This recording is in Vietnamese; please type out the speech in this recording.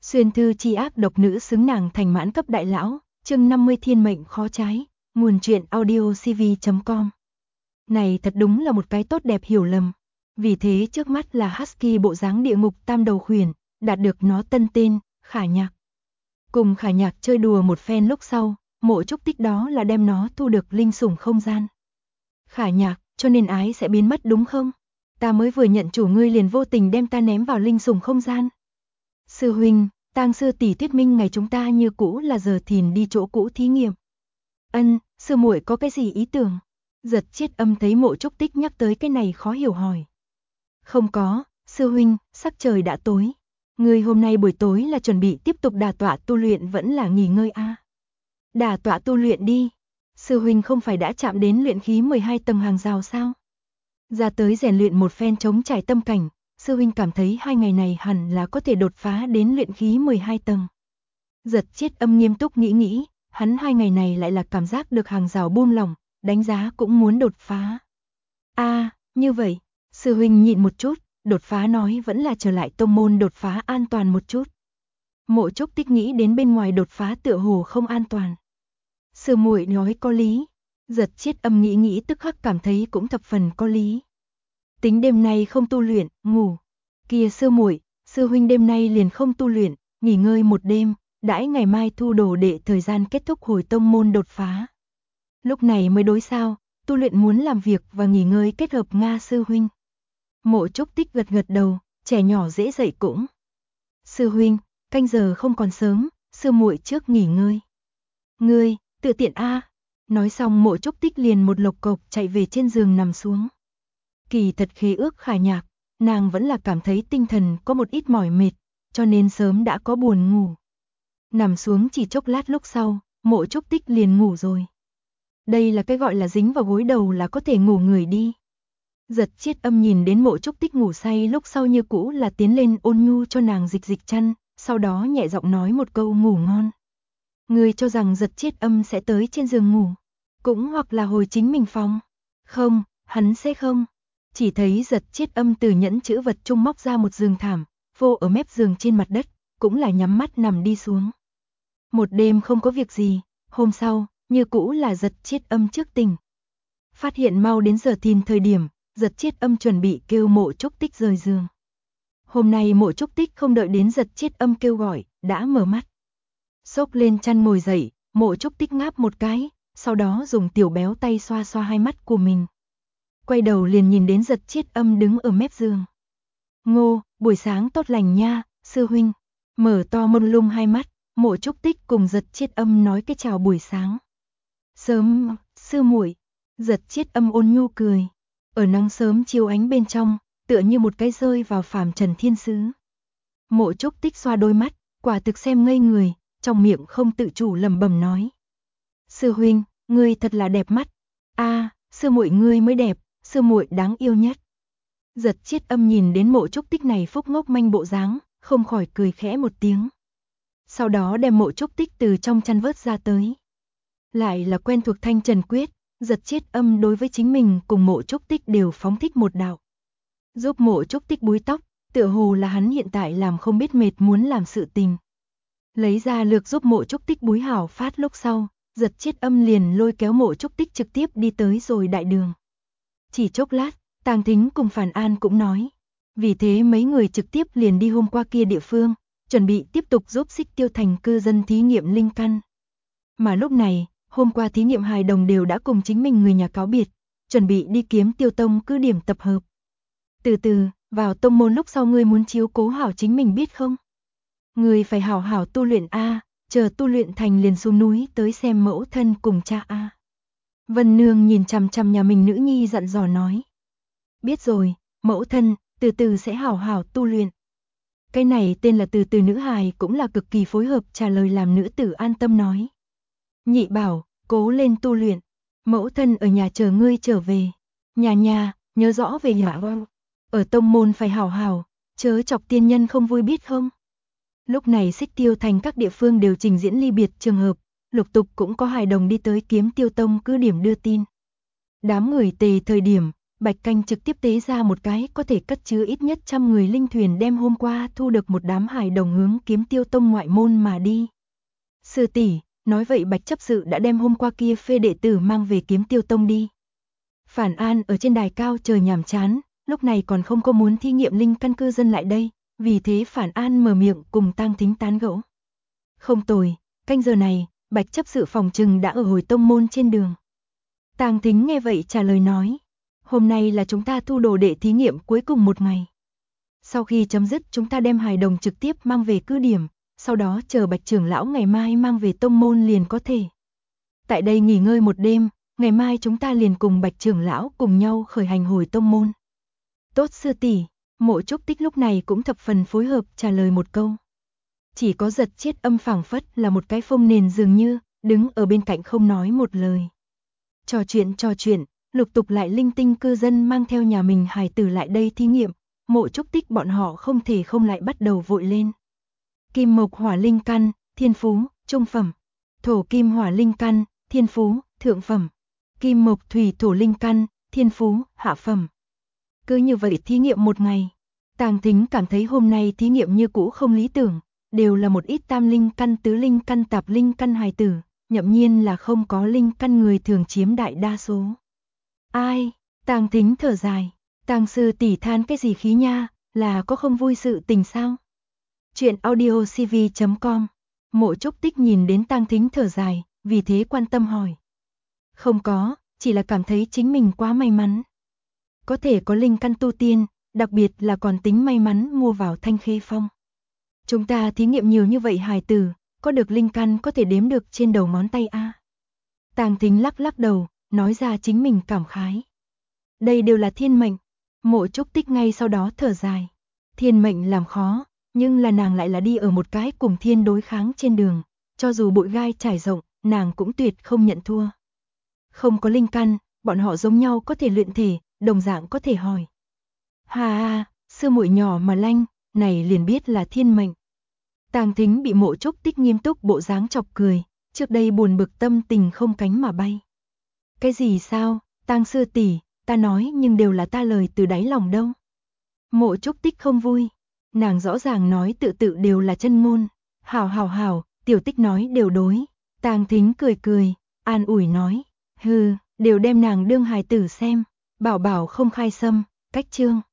Xuyên thư chi ác độc nữ xứng nàng thành mãn cấp đại lão, chương 50 thiên mệnh khó trái, nguồn truyện audiocv.com. Này thật đúng là một cái tốt đẹp hiểu lầm. Vì thế trước mắt là Husky bộ dáng địa ngục tam đầu khuyển, đạt được nó tân tên, Khả Nhạc. Cùng Khả Nhạc chơi đùa một phen lúc sau, Mộ Trúc Tích đó là đem nó thu được linh sủng không gian. Khả Nhạc, cho nên ái sẽ biến mất đúng không? Ta mới vừa nhận chủ ngươi liền vô tình đem ta ném vào linh sủng không gian. Sư huynh, Tang sư tỷ thuyết minh ngày chúng ta như cũ là giờ thìn đi chỗ cũ thí nghiệm. Ân, sư muội có cái gì ý tưởng? Giật Chiết Âm thấy Mộ Trúc Tích nhắc tới cái này khó hiểu hỏi. Không có, sư huynh, sắc trời đã tối. Ngươi hôm nay buổi tối là chuẩn bị tiếp tục đả tọa tu luyện vẫn là nghỉ ngơi a? Đả tọa tu luyện đi. Sư huynh không phải đã chạm đến luyện khí 12 tầng hàng rào sao? Ra tới rèn luyện một phen chống trải tâm cảnh, sư huynh cảm thấy 2 ngày này hẳn là có thể đột phá đến luyện khí 12 tầng. Giật Chiết Âm nghiêm túc nghĩ, hắn 2 ngày này lại là cảm giác được hàng rào buông lỏng, đánh giá cũng muốn đột phá. Như vậy, sư huynh nhịn một chút, đột phá nói vẫn là trở lại tông môn đột phá an toàn một chút. Mộ Trúc Tích nghĩ đến bên ngoài đột phá tựa hồ không an toàn. Sư muội nói có lý. Giật Chiết Âm nghĩ tức khắc cảm thấy cũng thập phần có lý. Tính đêm nay không tu luyện, ngủ. Kìa sư muội, sư huynh đêm nay liền không tu luyện, nghỉ ngơi một đêm, đãi ngày mai thu đồ đệ thời gian kết thúc hồi tông môn đột phá. Lúc này mới đối sao, tu luyện muốn làm việc và nghỉ ngơi kết hợp Nga sư huynh. Mộ Trúc Tích gật đầu, trẻ nhỏ dễ dậy cũng. Sư huynh, canh giờ không còn sớm, sư muội trước nghỉ ngơi. Ngươi, tự tiện a. Nói xong Mộ Trúc Tích liền một lộc cộc chạy về trên giường nằm xuống. Kỳ thật khế ước Khả Nhạc, nàng vẫn là cảm thấy tinh thần có một ít mỏi mệt, cho nên sớm đã có buồn ngủ. Nằm xuống chỉ chốc lát lúc sau, Mộ Trúc Tích liền ngủ rồi. Đây là cái gọi là dính vào gối đầu là có thể ngủ người đi. Giật Chiết Âm nhìn đến Mộ Trúc Tích ngủ say lúc sau như cũ là tiến lên ôn nhu cho nàng dịch chăn, sau đó nhẹ giọng nói một câu ngủ ngon. Ngươi cho rằng Giật Chiết Âm sẽ tới trên giường ngủ, cũng hoặc là hồi chính mình phòng. Không, hắn sẽ không. Chỉ thấy Giật Chiết Âm từ nhẫn chữ vật trung móc ra một giường thảm, vô ở mép giường trên mặt đất, cũng là nhắm mắt nằm đi xuống. Một đêm không có việc gì, hôm sau, như cũ là Giật Chiết Âm trước tỉnh. Phát hiện mau đến giờ thìn thời điểm, Giật Chiết Âm chuẩn bị kêu Mộ Trúc Tích rời giường. Hôm nay Mộ Trúc Tích không đợi đến Giật Chiết Âm kêu gọi, đã mở mắt. Xốc lên chăn ngồi dậy, Mộ Trúc Tích ngáp một cái, sau đó dùng tiểu béo tay xoa xoa hai mắt của mình. Quay đầu liền nhìn đến Giật Chiết Âm đứng ở mép giường. Ngô, buổi sáng tốt lành nha, sư huynh. Mở to mông lung hai mắt, Mộ Trúc Tích cùng Giật Chiết Âm nói cái chào buổi sáng. Sớm, sư muội. Giật Chiết Âm ôn nhu cười. Ở nắng sớm chiếu ánh bên trong, tựa như một cái rơi vào phàm trần thiên sứ. Mộ Trúc Tích xoa đôi mắt, quả thực xem ngây người, trong miệng không tự chủ lẩm bẩm nói. Sư huynh, ngươi thật là đẹp mắt. Sư muội ngươi mới đẹp, sư muội đáng yêu nhất. Giật Chiết Âm nhìn đến Mộ Trúc Tích này phúc ngốc manh bộ dáng, không khỏi cười khẽ một tiếng. Sau đó đem Mộ Trúc Tích từ trong chăn vớt ra tới. Lại là quen thuộc thanh trần quyết, Giật Chiết Âm đối với chính mình cùng Mộ Trúc Tích đều phóng thích một đạo. Giúp Mộ Trúc Tích búi tóc, tựa hồ là hắn hiện tại làm không biết mệt muốn làm sự tình. Lấy ra lược giúp Mộ Trúc Tích búi hảo phát lúc sau, Giật Chiết Âm liền lôi kéo Mộ Trúc Tích trực tiếp đi tới rồi đại đường. Chỉ chốc lát, Tàng Thính cùng Phản An cũng nói. Vì thế mấy người trực tiếp liền đi hôm qua kia địa phương, chuẩn bị tiếp tục giúp Xích Tiêu Thành cư dân thí nghiệm linh căn. Mà lúc này, hôm qua thí nghiệm hài đồng đều đã cùng chính mình người nhà cáo biệt, chuẩn bị đi Kiếm Tiêu Tông cứ điểm tập hợp. Từ từ, vào tông môn lúc sau ngươi muốn chiếu cố hảo chính mình biết không? Ngươi phải hảo hảo tu luyện a, chờ tu luyện thành liền xuống núi tới xem mẫu thân cùng cha a. Vân Nương nhìn chằm chằm nhà mình nữ nhi dặn dò nói. Biết rồi, mẫu thân, từ từ sẽ hảo hảo tu luyện. Cái này tên là từ từ nữ hài cũng là cực kỳ phối hợp trả lời làm nữ tử an tâm nói. Nhị bảo, cố lên tu luyện, mẫu thân ở nhà chờ ngươi trở về. Nhà, nhớ rõ về nhà. Ở tông môn phải hảo hảo, chớ chọc tiên nhân không vui biết không. Lúc này Xích Tiêu Thành các địa phương đều trình diễn ly biệt trường hợp, lục tục cũng có hài đồng đi tới Kiếm Tiêu Tông cứ điểm đưa tin. Đám người tề thời điểm, Bạch Canh trực tiếp tế ra một cái có thể cất chứa ít nhất 100 người linh thuyền đem hôm qua thu được một đám hài đồng hướng Kiếm Tiêu Tông ngoại môn mà đi. Sư tỷ, nói vậy Bạch chấp sự đã đem hôm qua kia phê đệ tử mang về Kiếm Tiêu Tông đi. Phản An ở trên đài cao trời nhàm chán, lúc này còn không có muốn thí nghiệm linh căn cư dân lại đây, vì thế Phản An mở miệng cùng Tang Thính tán gẫu. Không tồi, canh giờ này, Bạch chấp sự phòng trừng đã ở hồi tông môn trên đường. Tang Thính nghe vậy trả lời nói, hôm nay là chúng ta thu đồ đệ thí nghiệm cuối cùng một ngày. Sau khi chấm dứt chúng ta đem hài đồng trực tiếp mang về cứ điểm, sau đó chờ Bạch trưởng lão ngày mai mang về tông môn liền có thể. Tại đây nghỉ ngơi một đêm, ngày mai chúng ta liền cùng Bạch trưởng lão cùng nhau khởi hành hồi tông môn. Tốt sư tỷ, Mộ Trúc Tích lúc này cũng thập phần phối hợp trả lời một câu. Chỉ có Giật Chiết Âm phảng phất là một cái phông nền dường như, đứng ở bên cạnh không nói một lời. Trò chuyện, lục tục lại linh tinh cư dân mang theo nhà mình hài tử lại đây thí nghiệm, Mộ Trúc Tích bọn họ không thể không lại bắt đầu vội lên. Kim mộc hỏa linh căn, thiên phú, trung phẩm. Thổ kim hỏa linh căn, thiên phú, thượng phẩm. Kim mộc thủy thổ linh căn, thiên phú, hạ phẩm. Cứ như vậy thí nghiệm một ngày. Tang Thính cảm thấy hôm nay thí nghiệm như cũ không lý tưởng, đều là một ít tam linh căn tứ linh căn tạp linh căn hài tử, nhậm nhiên là không có linh căn người thường chiếm đại đa số. Ai, Tang Thính thở dài, Tang sư tỷ than cái gì khí nha, là có không vui sự tình sao? Chuyện audiocv.com. Mộ Trúc Tích nhìn đến Tang Thính thở dài, vì thế quan tâm hỏi. Không có, chỉ là cảm thấy chính mình quá may mắn. Có thể có linh căn tu tiên, đặc biệt là còn tính may mắn mua vào Thanh Khê Phong. Chúng ta thí nghiệm nhiều như vậy hài tử, có được linh căn có thể đếm được trên đầu ngón tay a. Tang Thính lắc lắc đầu, nói ra chính mình cảm khái. Đây đều là thiên mệnh. Mộ Trúc Tích ngay sau đó thở dài. Thiên mệnh làm khó, nhưng là nàng lại là đi ở một cái cùng thiên đối kháng trên đường, cho dù bụi gai trải rộng, nàng cũng tuyệt không nhận thua. Không có linh căn, bọn họ giống nhau có thể luyện thể, đồng dạng có thể hỏi. Hà, sư muội nhỏ mà lanh, này liền biết là thiên mệnh. Tang Thính bị Mộ Trúc Tích nghiêm túc bộ dáng chọc cười, trước đây buồn bực tâm tình không cánh mà bay. Cái gì sao, Tang sư tỷ, ta nói nhưng đều là ta lời từ đáy lòng đâu. Mộ Trúc Tích không vui, nàng rõ ràng nói tự đều là chân ngôn. Hảo, tiểu Tích nói đều đối. Tang Thính cười, an ủi nói, hừ, đều đem nàng đương hài tử xem, bảo không khai xâm, cách chương.